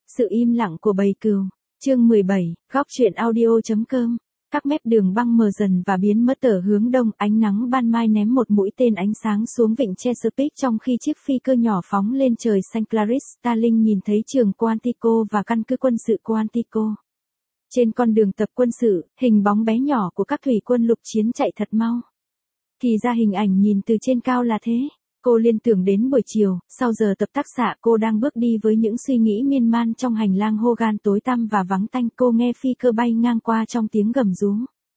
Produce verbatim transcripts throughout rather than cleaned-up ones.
Sự im lặng của bầy cừu. Chương mười bảy, góc truyện audio.com. Các mép đường băng mờ dần và biến mất ở hướng đông, ánh nắng ban mai ném một mũi tên ánh sáng xuống vịnh Chesapeake trong khi chiếc phi cơ nhỏ phóng lên trời xanh. Clarice Starling nhìn thấy trường Quantico và căn cứ quân sự Quantico. Trên con đường tập quân sự, hình bóng bé nhỏ của các thủy quân lục chiến chạy thật mau. Thì ra hình ảnh nhìn từ trên cao là thế. Cô liên tưởng đến buổi chiều, sau giờ tập tác xạ cô đang bước đi với những suy nghĩ miên man trong hành lang Hogan tối tăm và vắng tanh. Cô nghe phi cơ bay ngang qua trong tiếng gầm rú.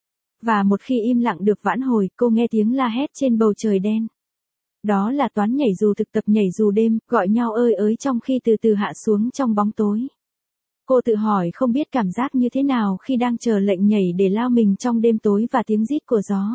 Và một khi im lặng được vãn hồi, cô nghe tiếng la hét trên bầu trời đen. Đó là toán nhảy dù thực tập nhảy dù đêm, gọi nhau ơi ới trong khi từ từ hạ xuống trong bóng tối. Cô tự hỏi không biết cảm giác như thế nào khi đang chờ lệnh nhảy để lao mình trong đêm tối và tiếng rít của gió.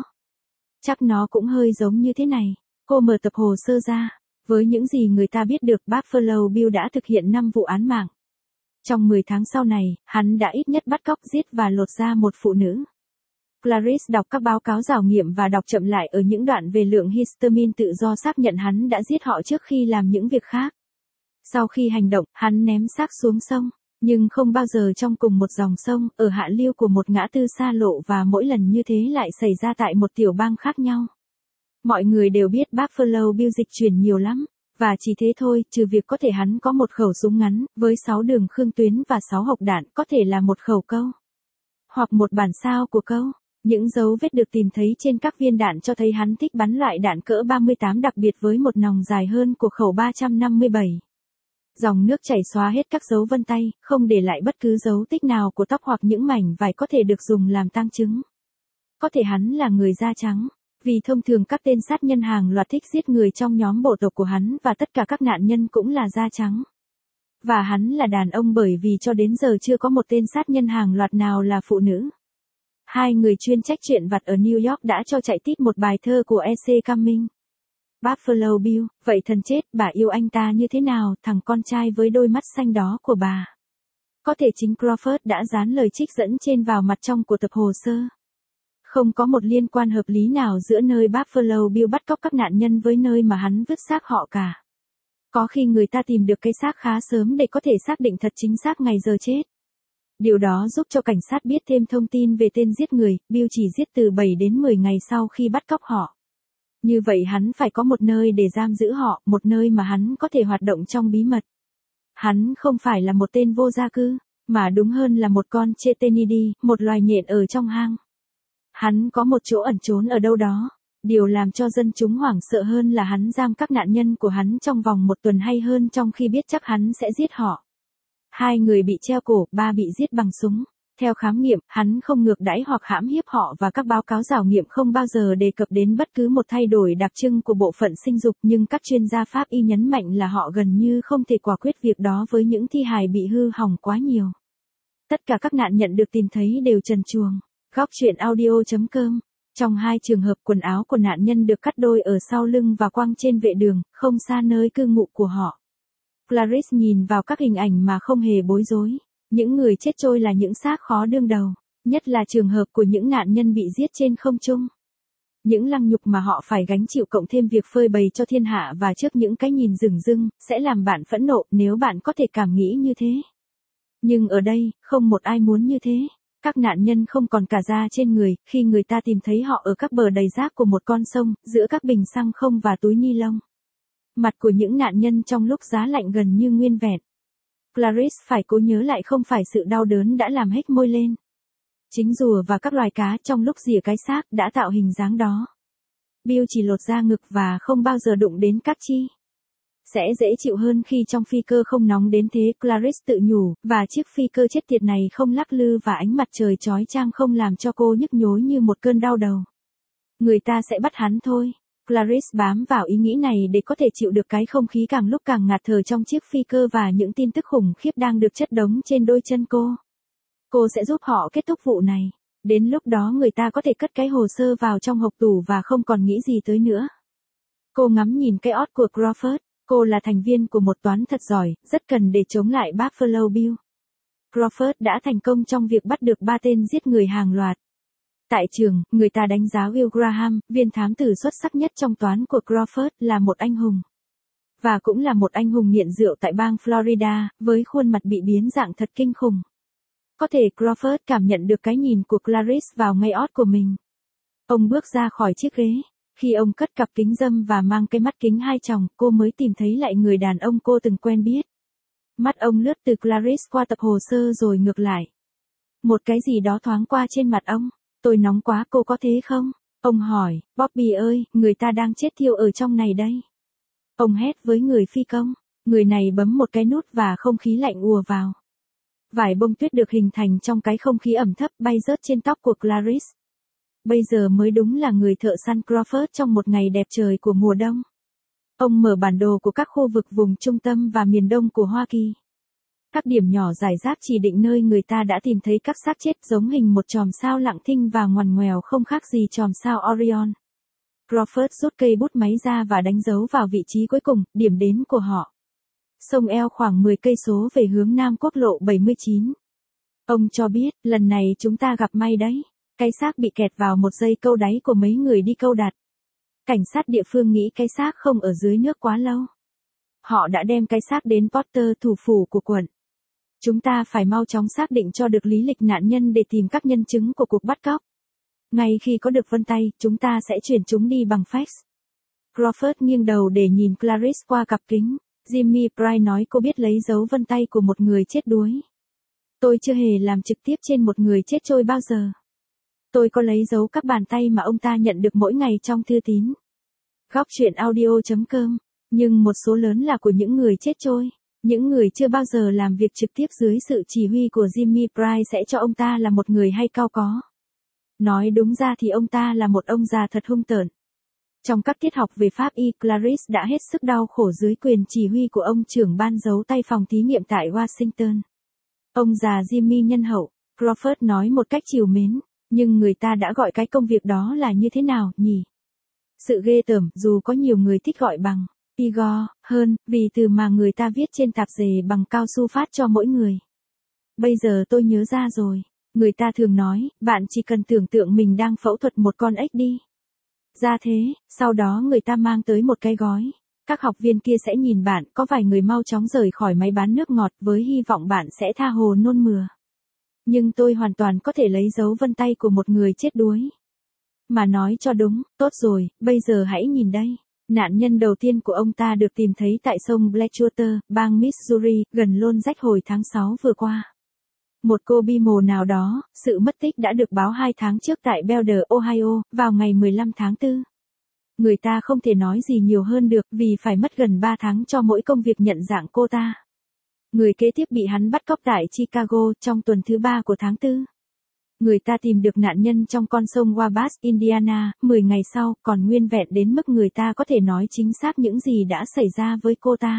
Chắc nó cũng hơi giống như thế này. Cô mở tập hồ sơ ra. Với những gì người ta biết được, Buffalo Bill đã thực hiện năm vụ án mạng. Trong mười tháng sau này, hắn đã ít nhất bắt cóc, giết và lột da một phụ nữ. Clarice đọc các báo cáo rảo nghiệm và đọc chậm lại ở những đoạn về lượng histamine tự do xác nhận hắn đã giết họ trước khi làm những việc khác. Sau khi hành động, hắn ném xác xuống sông, nhưng không bao giờ trong cùng một dòng sông, ở hạ lưu của một ngã tư xa lộ, và mỗi lần như thế lại xảy ra tại một tiểu bang khác nhau. Mọi người đều biết Buffalo Bill dịch chuyển nhiều lắm, và chỉ thế thôi, trừ việc có thể hắn có một khẩu súng ngắn, với sáu đường khương tuyến và sáu hộc đạn, có thể là một khẩu câu. Hoặc một bản sao của câu. Những dấu vết được tìm thấy trên các viên đạn cho thấy hắn thích bắn loại đạn cỡ ba mươi tám đặc biệt với một nòng dài hơn của khẩu ba trăm năm mươi bảy. Dòng nước chảy xóa hết các dấu vân tay, không để lại bất cứ dấu tích nào của tóc hoặc những mảnh vải có thể được dùng làm tang chứng. Có thể hắn là người da trắng. Vì thông thường các tên sát nhân hàng loạt thích giết người trong nhóm bộ tộc của hắn, và tất cả các nạn nhân cũng là da trắng. Và hắn là đàn ông bởi vì cho đến giờ chưa có một tên sát nhân hàng loạt nào là phụ nữ. Hai người chuyên trách chuyện vặt ở New York đã cho chạy tít một bài thơ của E C Cummings. Buffalo Bill, vậy thần chết, bà yêu anh ta như thế nào, thằng con trai với đôi mắt xanh đó của bà. Có thể chính Crawford đã dán lời trích dẫn trên vào mặt trong của tập hồ sơ. Không có một liên quan hợp lý nào giữa nơi Buffalo Bill bắt cóc các nạn nhân với nơi mà hắn vứt xác họ cả. Có khi người ta tìm được cái xác khá sớm để có thể xác định thật chính xác ngày giờ chết. Điều đó giúp cho cảnh sát biết thêm thông tin về tên giết người. Bill chỉ giết từ bảy đến mười ngày sau khi bắt cóc họ. Như vậy hắn phải có một nơi để giam giữ họ, một nơi mà hắn có thể hoạt động trong bí mật. Hắn không phải là một tên vô gia cư, mà đúng hơn là một con Chetenidae, một loài nhện ở trong hang. Hắn có một chỗ ẩn trốn ở đâu đó. Điều làm cho dân chúng hoảng sợ hơn là hắn giam các nạn nhân của hắn trong vòng một tuần hay hơn trong khi biết chắc hắn sẽ giết họ. Hai người bị treo cổ, ba bị giết bằng súng. Theo khám nghiệm, hắn không ngược đãi hoặc hãm hiếp họ, và các báo cáo rảo nghiệm không bao giờ đề cập đến bất cứ một thay đổi đặc trưng của bộ phận sinh dục, nhưng các chuyên gia pháp y nhấn mạnh là họ gần như không thể quả quyết việc đó với những thi hài bị hư hỏng quá nhiều. Tất cả các nạn nhận được tìm thấy đều trần truồng. Góc truyện audio.com. Trong hai trường hợp, quần áo của nạn nhân được cắt đôi ở sau lưng và quăng trên vệ đường, không xa nơi cư ngụ của họ. Clarice nhìn vào các hình ảnh mà không hề bối rối. Những người chết trôi là những xác khó đương đầu, nhất là trường hợp của những nạn nhân bị giết trên không trung. Những lăng nhục mà họ phải gánh chịu cộng thêm việc phơi bày cho thiên hạ và trước những cái nhìn rừng rưng, sẽ làm bạn phẫn nộ nếu bạn có thể cảm nghĩ như thế. Nhưng ở đây, không một ai muốn như thế. Các nạn nhân không còn cả da trên người, khi người ta tìm thấy họ ở các bờ đầy rác của một con sông, giữa các bình xăng không và túi ni lông. Mặt của những nạn nhân trong lúc giá lạnh gần như nguyên vẹn. Clarice phải cố nhớ lại không phải sự đau đớn đã làm hết môi lên. Chính rùa và các loài cá trong lúc rỉa cái xác đã tạo hình dáng đó. Bill chỉ lột da ngực và không bao giờ đụng đến các chi. Sẽ dễ chịu hơn khi trong phi cơ không nóng đến thế, Clarice tự nhủ, và chiếc phi cơ chết tiệt này không lắc lư và ánh mặt trời chói chang không làm cho cô nhức nhối như một cơn đau đầu. Người ta sẽ bắt hắn thôi. Clarice bám vào ý nghĩ này để có thể chịu được cái không khí càng lúc càng ngạt thở trong chiếc phi cơ và những tin tức khủng khiếp đang được chất đống trên đôi chân cô. Cô sẽ giúp họ kết thúc vụ này. Đến lúc đó người ta có thể cất cái hồ sơ vào trong hộc tủ và không còn nghĩ gì tới nữa. Cô ngắm nhìn cái ót của Crawford. Cô là thành viên của một toán thật giỏi, rất cần để chống lại Buffalo Bill. Crawford đã thành công trong việc bắt được ba tên giết người hàng loạt. Tại trường, người ta đánh giá Will Graham, viên thám tử xuất sắc nhất trong toán của Crawford, là một anh hùng. Và cũng là một anh hùng nghiện rượu tại bang Florida, với khuôn mặt bị biến dạng thật kinh khủng. Có thể Crawford cảm nhận được cái nhìn của Clarice vào ngay ót của mình. Ông bước ra khỏi chiếc ghế. Khi ông cất cặp kính râm và mang cái mắt kính hai tròng, cô mới tìm thấy lại người đàn ông cô từng quen biết. Mắt ông lướt từ Clarice qua tập hồ sơ rồi ngược lại. Một cái gì đó thoáng qua trên mặt ông. Tôi nóng quá, cô có thế không? Ông hỏi, Bobby ơi, người ta đang chết thiêu ở trong này đây. Ông hét với người phi công. Người này bấm một cái nút và không khí lạnh ùa vào. Vài bông tuyết được hình thành trong cái không khí ẩm thấp bay rớt trên tóc của Clarice. Bây giờ mới đúng là người thợ săn Crawford trong một ngày đẹp trời của mùa đông. Ông mở bản đồ của các khu vực vùng trung tâm và miền đông của Hoa Kỳ. Các điểm nhỏ rải rác chỉ định nơi người ta đã tìm thấy các xác chết giống hình một chòm sao lặng thinh và ngoằn ngoèo không khác gì chòm sao Orion. Crawford rút cây bút máy ra và đánh dấu vào vị trí cuối cùng, điểm đến của họ. Sông eo khoảng mười cây số về hướng Nam quốc lộ bảy mươi chín. Ông cho biết, lần này chúng ta gặp may đấy. Cái xác bị kẹt vào một dây câu đáy của mấy người đi câu đặt. Cảnh sát địa phương nghĩ cái xác không ở dưới nước quá lâu. Họ đã đem cái xác đến Porter, thủ phủ của quận. Chúng ta phải mau chóng xác định cho được lý lịch nạn nhân để tìm các nhân chứng của cuộc bắt cóc. Ngay khi có được vân tay, chúng ta sẽ chuyển chúng đi bằng fax. Crawford nghiêng đầu để nhìn Clarice qua cặp kính. Jimmy Price nói cô biết lấy dấu vân tay của một người chết đuối. Tôi chưa hề làm trực tiếp trên một người chết trôi bao giờ. Tôi có lấy dấu các bàn tay mà ông ta nhận được mỗi ngày trong thư tín. Góc chuyện audio chấm com. Nhưng một số lớn là của những người chết trôi. Những người chưa bao giờ làm việc trực tiếp dưới sự chỉ huy của Jimmy Price sẽ cho ông ta là một người hay cao có. Nói đúng ra thì ông ta là một ông già thật hung tợn. Trong các tiết học về pháp y, Clarice đã hết sức đau khổ dưới quyền chỉ huy của ông trưởng ban giấu tay phòng thí nghiệm tại Washington. Ông già Jimmy nhân hậu, Crawford nói một cách trìu mến, nhưng người ta đã gọi cái công việc đó là như thế nào nhỉ? Sự ghê tởm, dù có nhiều người thích gọi bằng Igor hơn, vì từ mà người ta viết trên tạp dề bằng cao su phát cho mỗi người. Bây giờ tôi nhớ ra rồi, người ta thường nói, bạn chỉ cần tưởng tượng mình đang phẫu thuật một con ếch đi. Ra thế, sau đó người ta mang tới một cái gói. Các học viên kia sẽ nhìn bạn, có vài người mau chóng rời khỏi máy bán nước ngọt với hy vọng bạn sẽ tha hồ nôn mửa. Nhưng tôi hoàn toàn có thể lấy dấu vân tay của một người chết đuối. Mà nói cho đúng, tốt rồi, bây giờ hãy nhìn đây. Nạn nhân đầu tiên của ông ta được tìm thấy tại sông Blackwater, bang Missouri, gần Lone Rách hồi tháng sáu vừa qua. Một cô bi mồ nào đó, sự mất tích đã được báo hai tháng trước tại Boulder, Ohio, vào ngày mười lăm tháng tư. Người ta không thể nói gì nhiều hơn được vì phải mất gần ba tháng cho mỗi công việc nhận dạng cô ta. Người kế tiếp bị hắn bắt cóc tại Chicago trong tuần thứ ba của tháng tư. Người ta tìm được nạn nhân trong con sông Wabash, Indiana, mười ngày sau, còn nguyên vẹn đến mức người ta có thể nói chính xác những gì đã xảy ra với cô ta.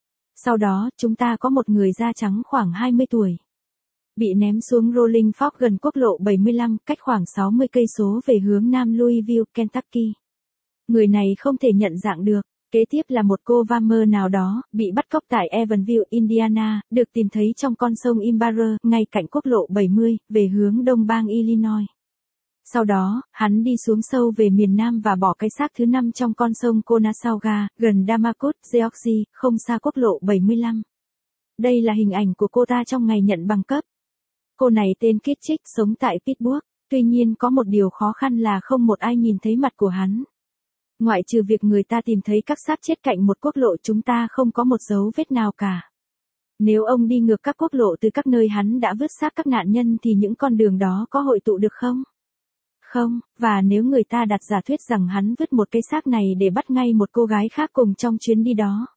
Sau đó, chúng ta có một người da trắng khoảng hai mươi tuổi. Bị ném xuống Rolling Fork gần quốc lộ bảy mươi lăm, cách khoảng sáu mươi cây số về hướng Nam Louisville, Kentucky. Người này không thể nhận dạng được. Kế tiếp là một cô Farmer nào đó, bị bắt cóc tại Evansville, Indiana, được tìm thấy trong con sông Imbarrer, ngay cạnh quốc lộ bảy mươi, về hướng đông bang Illinois. Sau đó, hắn đi xuống sâu về miền Nam và bỏ cái xác thứ năm trong con sông Conasauga, gần Damascus, Georgia, không xa quốc lộ bảy mươi lăm. Đây là hình ảnh của cô ta trong ngày nhận bằng cấp. Cô này tên Kitchik, sống tại Pittsburgh, tuy nhiên có một điều khó khăn là không một ai nhìn thấy mặt của hắn. Ngoại trừ việc người ta tìm thấy các xác chết cạnh một quốc lộ, chúng ta không có một dấu vết nào cả. Nếu ông đi ngược các quốc lộ từ các nơi hắn đã vứt xác các nạn nhân thì những con đường đó có hội tụ được không? Không, và nếu người ta đặt giả thuyết rằng hắn vứt một cái xác này để bắt ngay một cô gái khác cùng trong chuyến đi đó.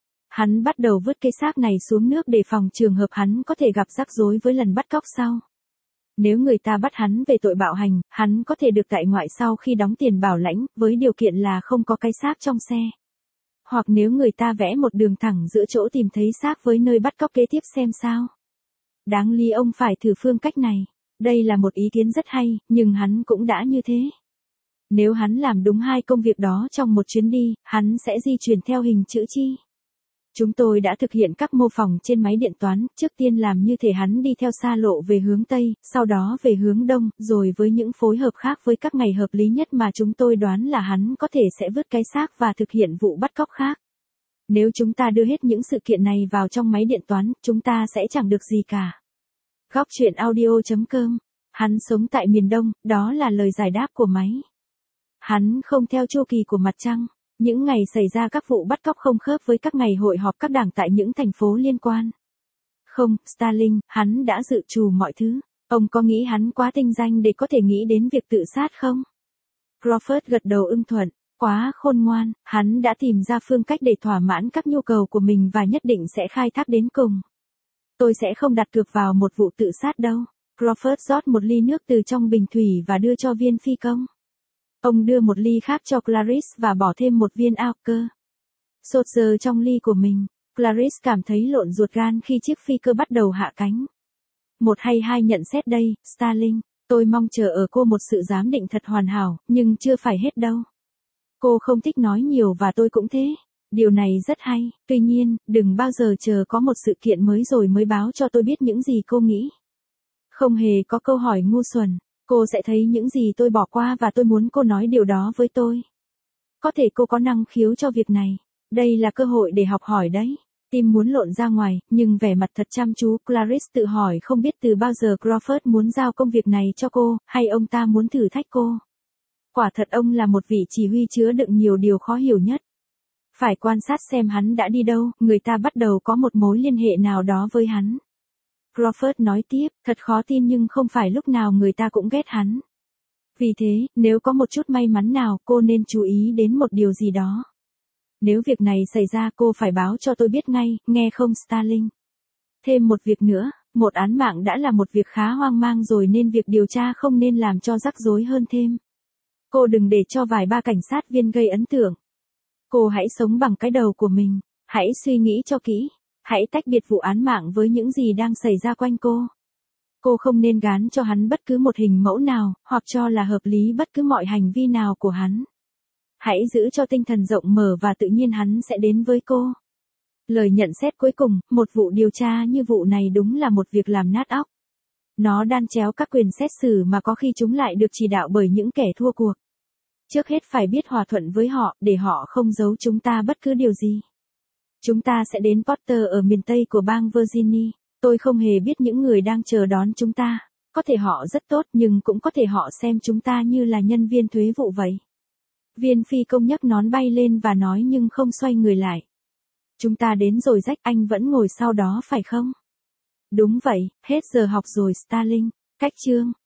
Hắn bắt đầu vứt cái xác này xuống nước để phòng trường hợp hắn có thể gặp rắc rối với lần bắt cóc sau. Nếu người ta bắt hắn về tội bạo hành, hắn có thể được tại ngoại sau khi đóng tiền bảo lãnh, với điều kiện là không có cái xác trong xe. Hoặc nếu người ta vẽ một đường thẳng giữa chỗ tìm thấy xác với nơi bắt cóc kế tiếp xem sao. Đáng lý ông phải thử phương cách này. Đây là một ý kiến rất hay, nhưng hắn cũng đã như thế. Nếu hắn làm đúng hai công việc đó trong một chuyến đi, hắn sẽ di chuyển theo hình chữ chi. Chúng tôi đã thực hiện các mô phỏng trên máy điện toán, trước tiên làm như thể hắn đi theo xa lộ về hướng Tây, sau đó về hướng Đông, rồi với những phối hợp khác với các ngày hợp lý nhất mà chúng tôi đoán là hắn có thể sẽ vứt cái xác và thực hiện vụ bắt cóc khác. Nếu chúng ta đưa hết những sự kiện này vào trong máy điện toán, chúng ta sẽ chẳng được gì cả. Góc truyện audio chấm com. Hắn sống tại miền Đông, đó là lời giải đáp của máy. Hắn không theo chu kỳ của mặt trăng. Những ngày xảy ra các vụ bắt cóc không khớp với các ngày hội họp các đảng tại những thành phố liên quan. Không, Starling, hắn đã dự trù mọi thứ. Ông có nghĩ hắn quá tinh danh để có thể nghĩ đến việc tự sát không? Crawford gật đầu ưng thuận. Quá khôn ngoan, hắn đã tìm ra phương cách để thỏa mãn các nhu cầu của mình và nhất định sẽ khai thác đến cùng. Tôi sẽ không đặt cược vào một vụ tự sát đâu. Crawford rót một ly nước từ trong bình thủy và đưa cho viên phi công. Ông đưa một ly khác cho Clarice và bỏ thêm một viên Alker. Sột giờ trong ly của mình, Clarice cảm thấy lộn ruột gan khi chiếc phi cơ bắt đầu hạ cánh. Một hay hai nhận xét đây, Starling. Tôi mong chờ ở cô một sự giám định thật hoàn hảo, nhưng chưa phải hết đâu. Cô không thích nói nhiều và tôi cũng thế. Điều này rất hay, tuy nhiên, đừng bao giờ chờ có một sự kiện mới rồi mới báo cho tôi biết những gì cô nghĩ. Không hề có câu hỏi ngu xuẩn. Cô sẽ thấy những gì tôi bỏ qua và tôi muốn cô nói điều đó với tôi. Có thể cô có năng khiếu cho việc này. Đây là cơ hội để học hỏi đấy. Tim muốn lộn ra ngoài, nhưng vẻ mặt thật chăm chú, Clarice tự hỏi không biết từ bao giờ Crawford muốn giao công việc này cho cô, hay ông ta muốn thử thách cô. Quả thật ông là một vị chỉ huy chứa đựng nhiều điều khó hiểu nhất. Phải quan sát xem hắn đã đi đâu, người ta bắt đầu có một mối liên hệ nào đó với hắn. Crawford nói tiếp, thật khó tin nhưng không phải lúc nào người ta cũng ghét hắn. Vì thế, nếu có một chút may mắn nào, cô nên chú ý đến một điều gì đó. Nếu việc này xảy ra cô phải báo cho tôi biết ngay, nghe không Starling? Thêm một việc nữa, một án mạng đã là một việc khá hoang mang rồi nên việc điều tra không nên làm cho rắc rối hơn thêm. Cô đừng để cho vài ba cảnh sát viên gây ấn tượng. Cô hãy sống bằng cái đầu của mình, hãy suy nghĩ cho kỹ. Hãy tách biệt vụ án mạng với những gì đang xảy ra quanh cô. Cô không nên gán cho hắn bất cứ một hình mẫu nào, hoặc cho là hợp lý bất cứ mọi hành vi nào của hắn. Hãy giữ cho tinh thần rộng mở và tự nhiên hắn sẽ đến với cô. Lời nhận xét cuối cùng, một vụ điều tra như vụ này đúng là một việc làm nát óc. Nó đan chéo các quyền xét xử mà có khi chúng lại được chỉ đạo bởi những kẻ thua cuộc. Trước hết phải biết hòa thuận với họ, để họ không giấu chúng ta bất cứ điều gì. Chúng ta sẽ đến Porter ở miền Tây của bang Virginia. Tôi không hề biết những người đang chờ đón chúng ta. Có thể họ rất tốt nhưng cũng có thể họ xem chúng ta như là nhân viên thuế vụ vậy. Viên phi công nhấc nón bay lên và nói nhưng không xoay người lại. Chúng ta đến rồi Jack, anh vẫn ngồi sau đó phải không? Đúng vậy, hết giờ học rồi Starling. Cách chương.